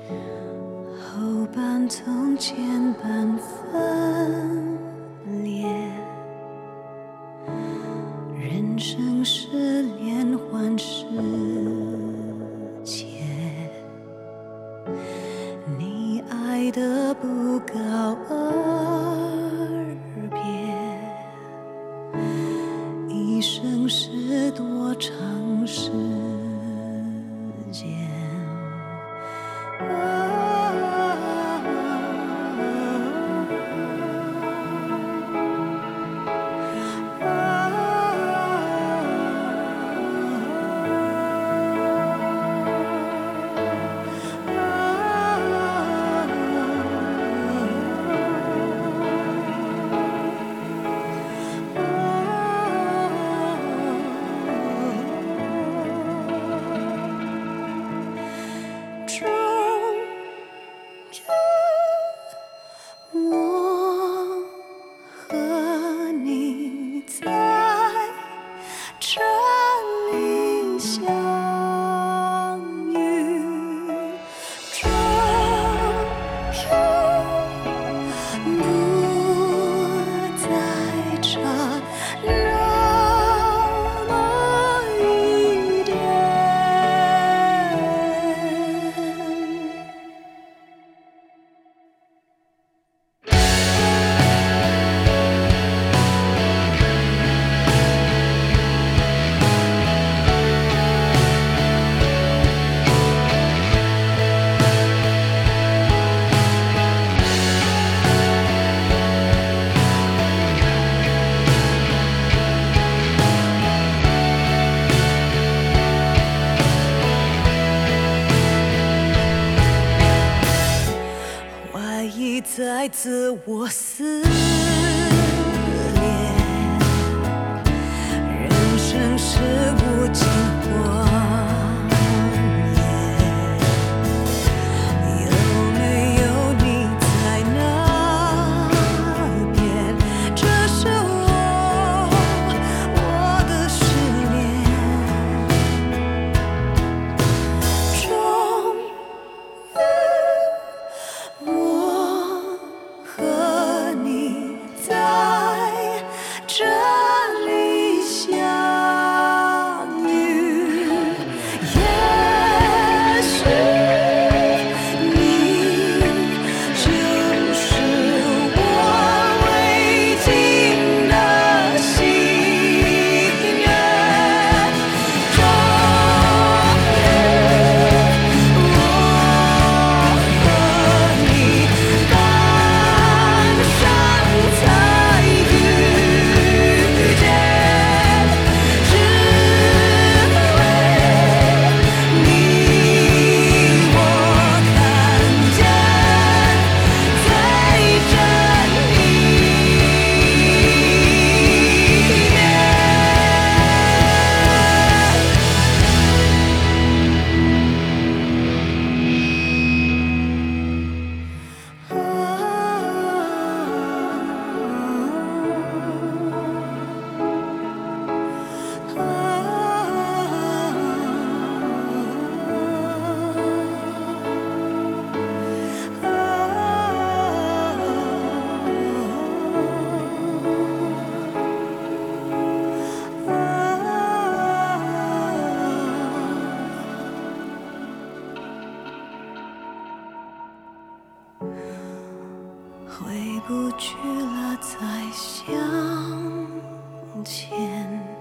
后半从前般分裂，人生是连环世界，你爱得不告而别，一生是多长时间？我和你在这里相遇，终于不再差那么一点。怀疑在自我撕裂，人生是无尽荒野，有没有你在那边？这是我的失恋，终于我和你在这里相遇，也许你就是我未尽的心愿，终于我和你赶上才遇见，只为你我看见最真一回不去了，再向前。